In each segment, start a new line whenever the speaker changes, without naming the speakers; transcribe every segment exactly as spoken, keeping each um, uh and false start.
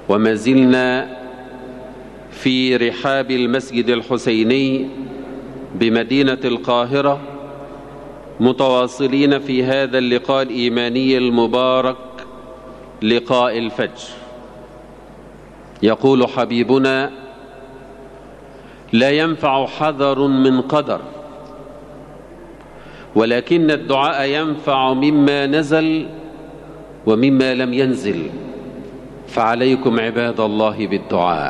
وما زلنا في رحاب المسجد الحسيني بمدينة القاهرة، متواصلين في هذا اللقاء الإيماني المبارك، لقاء الفجر. يقول حبيبنا: لا ينفع حذر من قدر، ولكن الدعاء ينفع مما نزل ومما لم ينزل، فعليكم عباد الله بالدعاء.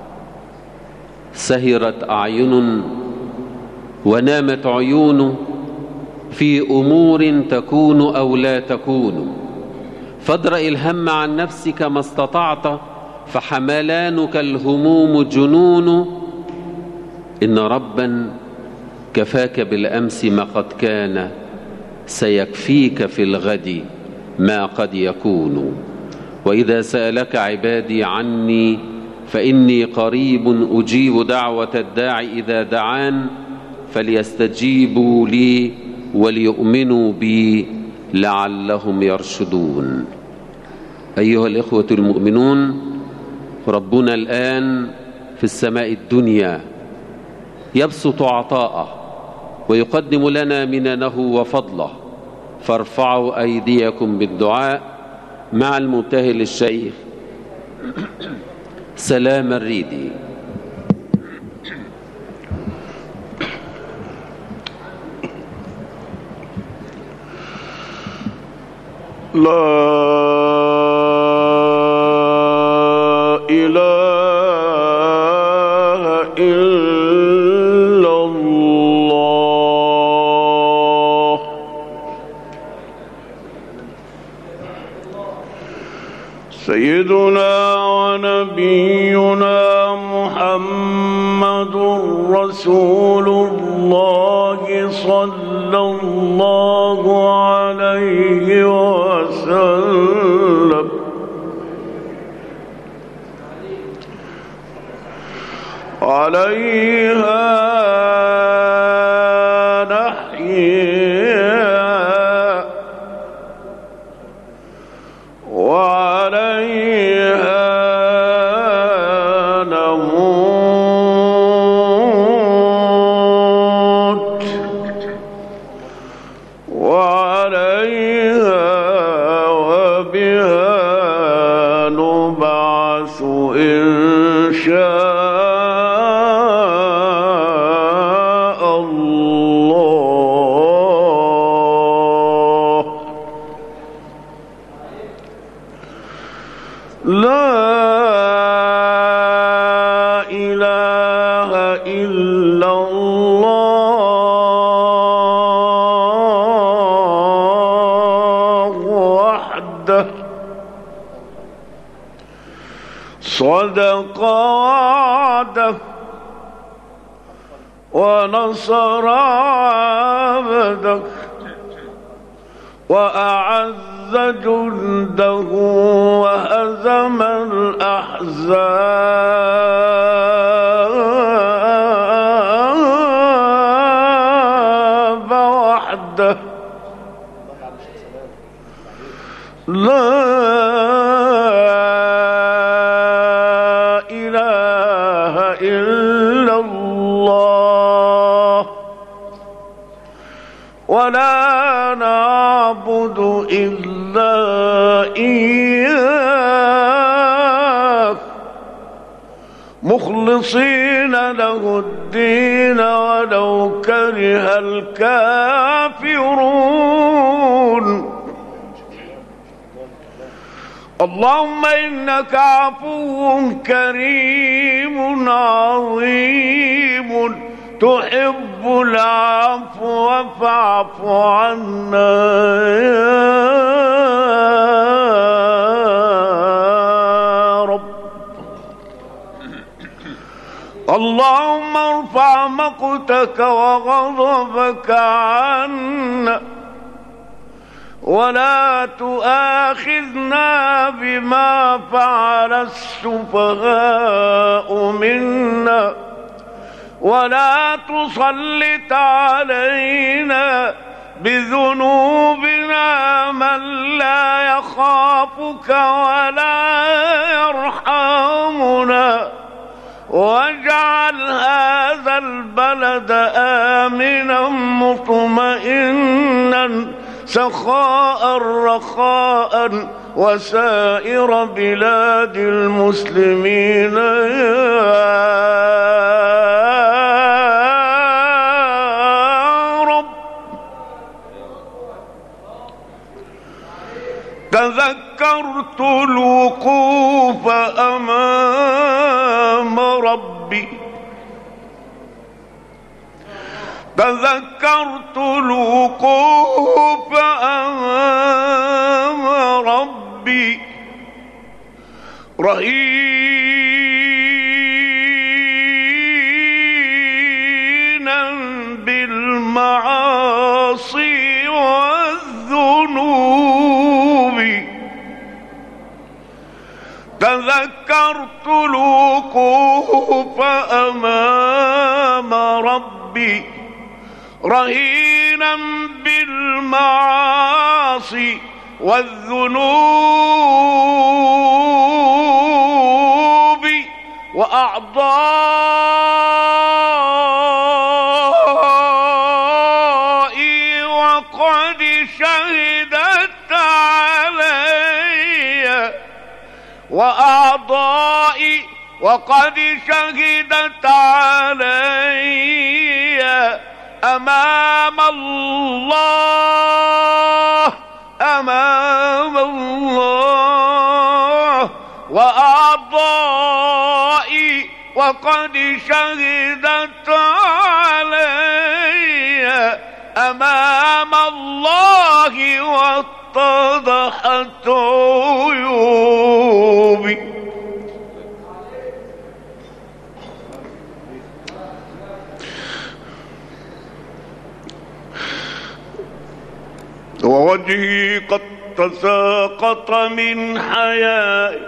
سهرت أعين ونامت عيون في أمور تكون أو لا تكون، فادرأ الهم عن نفسك ما استطعت، فحملانك الهموم جنون. إن ربا كفاك بالأمس ما قد كان، سيكفيك في الغد ما قد يكون. وإذا سألك عبادي عني فإني قريب أجيب دعوة الداعي إذا دعان، فليستجيبوا لي وليؤمنوا بي لعلهم يرشدون. أيها الإخوة المؤمنون، ربنا الآن في السماء الدنيا يبسط عطاءه ويقدم لنا مننه وفضله، فارفعوا أيديكم بالدعاء مع المبتهل الشيخ سلام الريدي.
لا إله إلا الله. سيدنا ونبينا محمد رسول الله صلى الله عليه وسلم. عليها نحيا وعليها نموت وعليها وبها نبعث إن شاء لا إله إلا الله وحده صدق وعده ونصر عبده وأعز جنده وهزم الأحزاب وحده. لا إله إلا الله ولا نعبد إلا إياه مخلصين له الدين ولو كره الكافرون. اللهم إنك عفو كريم عظيم تحب العفو فاعف عنا يا رب. اللهم ارفع مقتك وغضبك عنا ولا تؤاخذنا بما فعل السفهاء منا ولا تسلط علينا بذنوبنا من لا يخافك ولا يرحمنا. واجعل هذا البلد آمنا مطمئنا سخاء رخاء وسائر بلاد المسلمين يا رب. تذكرت الوقوف أمام ربي تذكرت الوقوف أمام ربي رهينا بالمعاصي والذنوب. تذكرت الوقوف أمام ربي رهينا بالمعاصي والذنوب وأعضائي وقد شهدت علي وأعضائي وقد شهدت علي أمام الله أمام الله وأعضائي وقد شهدت علي أمام الله واتضحت عيوبي. ووجهي قد تساقط من حيائي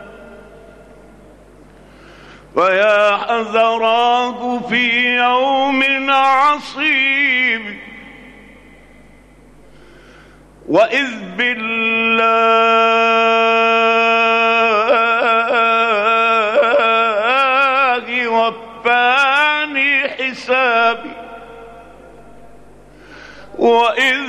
فيا حذراه في يوم عصيب. وإذ بالله وفاني حسابي وإذ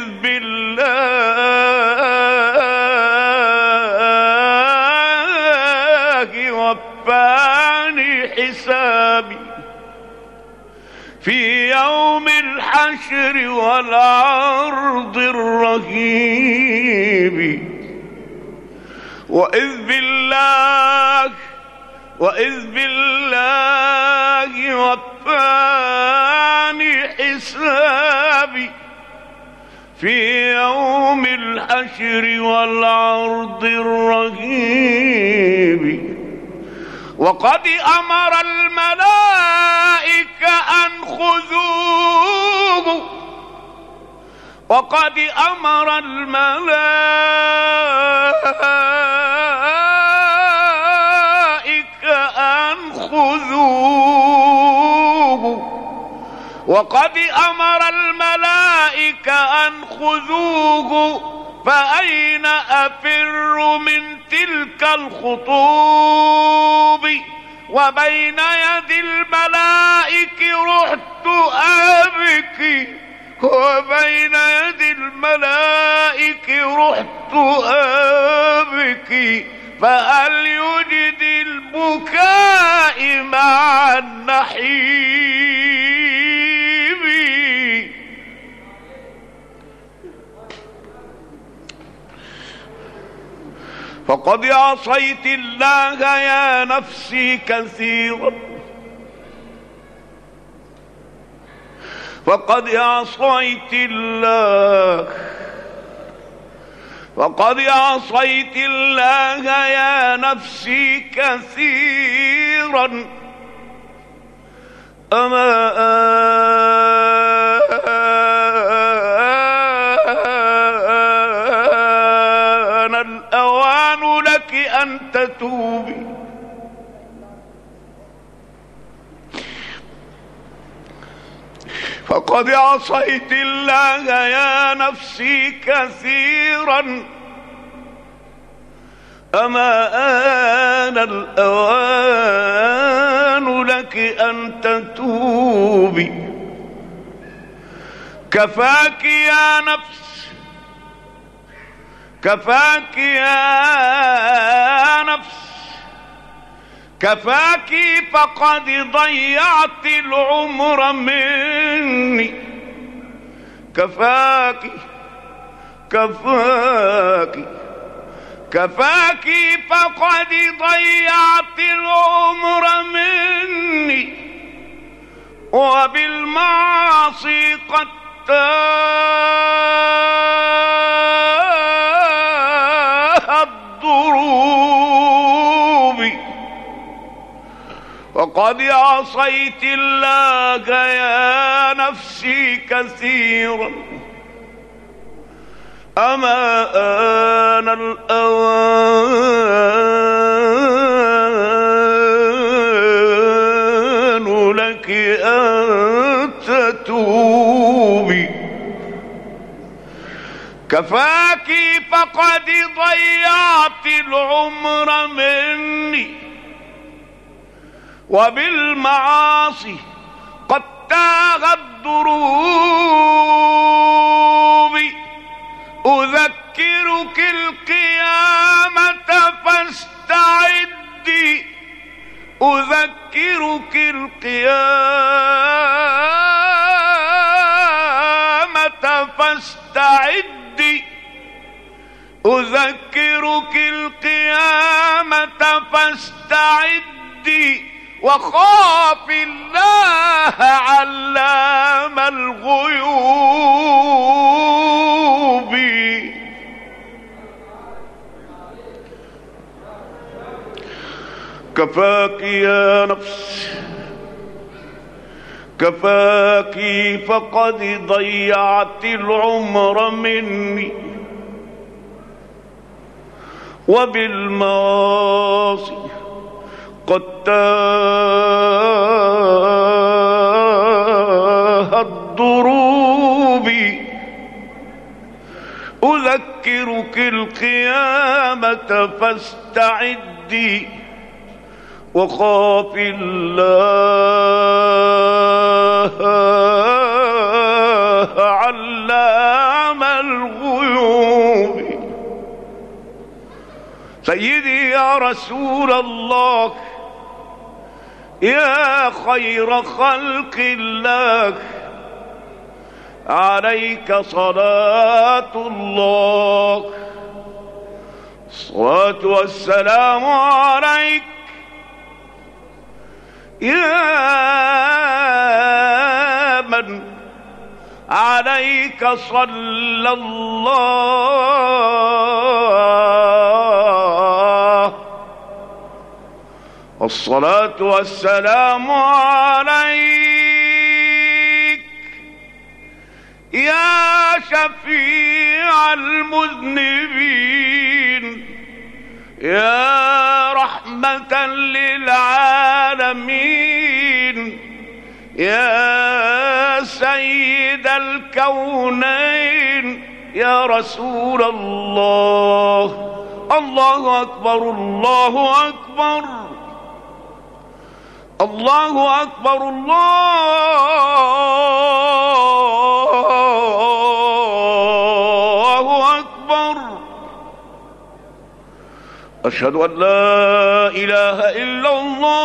بالله وفاني حسابي في يوم الحشر والعرض الرهيب. وإذ بالله وإذ بالله وفاني حسابي في يوم الحشر والعرض الرهيب. وقد أمر الملائكة أن خذوه وقد أمر الملائكة أن خذوه وقد أمر الملائكة أن خذوه فأين أفر من تلك الخطوب وبين يد الملائكة رحت أبكي وبين يد الملائكة رحت أبكي فهل يجدي البكاء مع النحيب. فقد عصيت الله يا نفسي كثيرا فقد عصيت الله فقد عصيت الله يا نفسي كثيرا أما آن الأوان لك أن تتوبي. فقد عصيت الله يا نفسي كثيرا أما آن الأوان لك أن تتوبي. كفاك يا نفس، كفاك يا نفس، كفاك فقد ضيعت العمر مني. كفاك كفاك كفاك فقد ضيعت العمر مني، وبالمعاصي قد تاهت ضروبي. وقد عصيت الله يا نفسي كثيرا، أما آن الأوان لك أن تتوبي. كفاك فقد ضيعت العمر مني، وبالمعاصي قد تاهت ضروبي. أذكرك القيامة فاستعدي، أذكرك القيامة فاستعدي، أذكرك القيامة فاستعدي. وخاف الله علام الغيوب. كفاك يا نفس، كفاك فقد ضيعت العمر مني، وبالمعاصي قد تاهت ضروبي. أذكرك القيامة فاستعدي، وخاف الله علام الغيوب. سيدي يا رسول الله، يا خير خلق الله، عليك صلاة الله، الصلاة والسلام عليك يا من عليك صلى الله. الصلاة والسلام عليك يا شفيع المذنبين، يا رحمة للعالمين، يا سيد الكونين، يا رسول الله. الله أكبر، الله أكبر، الله أكبر، الله أكبر. أشهد أن لا إله إلا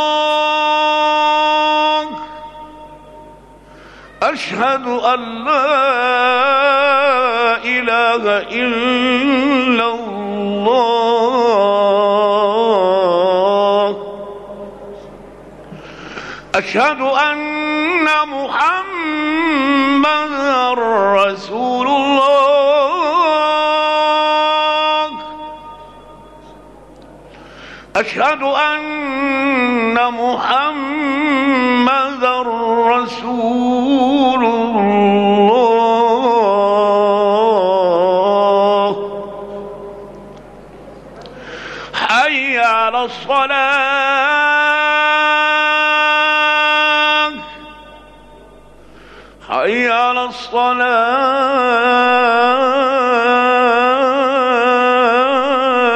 الله، أشهد أن لا إله إلا الله، أشهد أن محمدًا رسول الله، أشهد أن محمدًا رسول الله. حي على الصلاة، حي على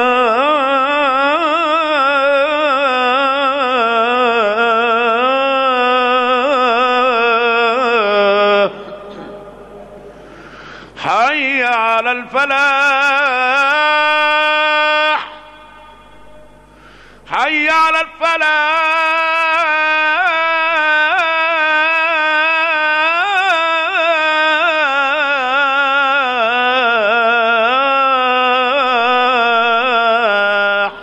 الصلاة. الفلاح حي على الفلاح.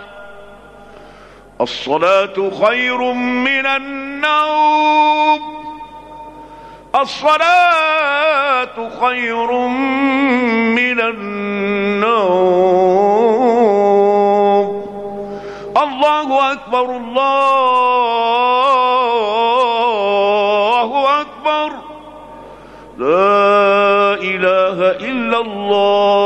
الصلاة خير من النوم، الصلاة خير من النوم. الله أكبر الله أكبر، لا إله إلا الله.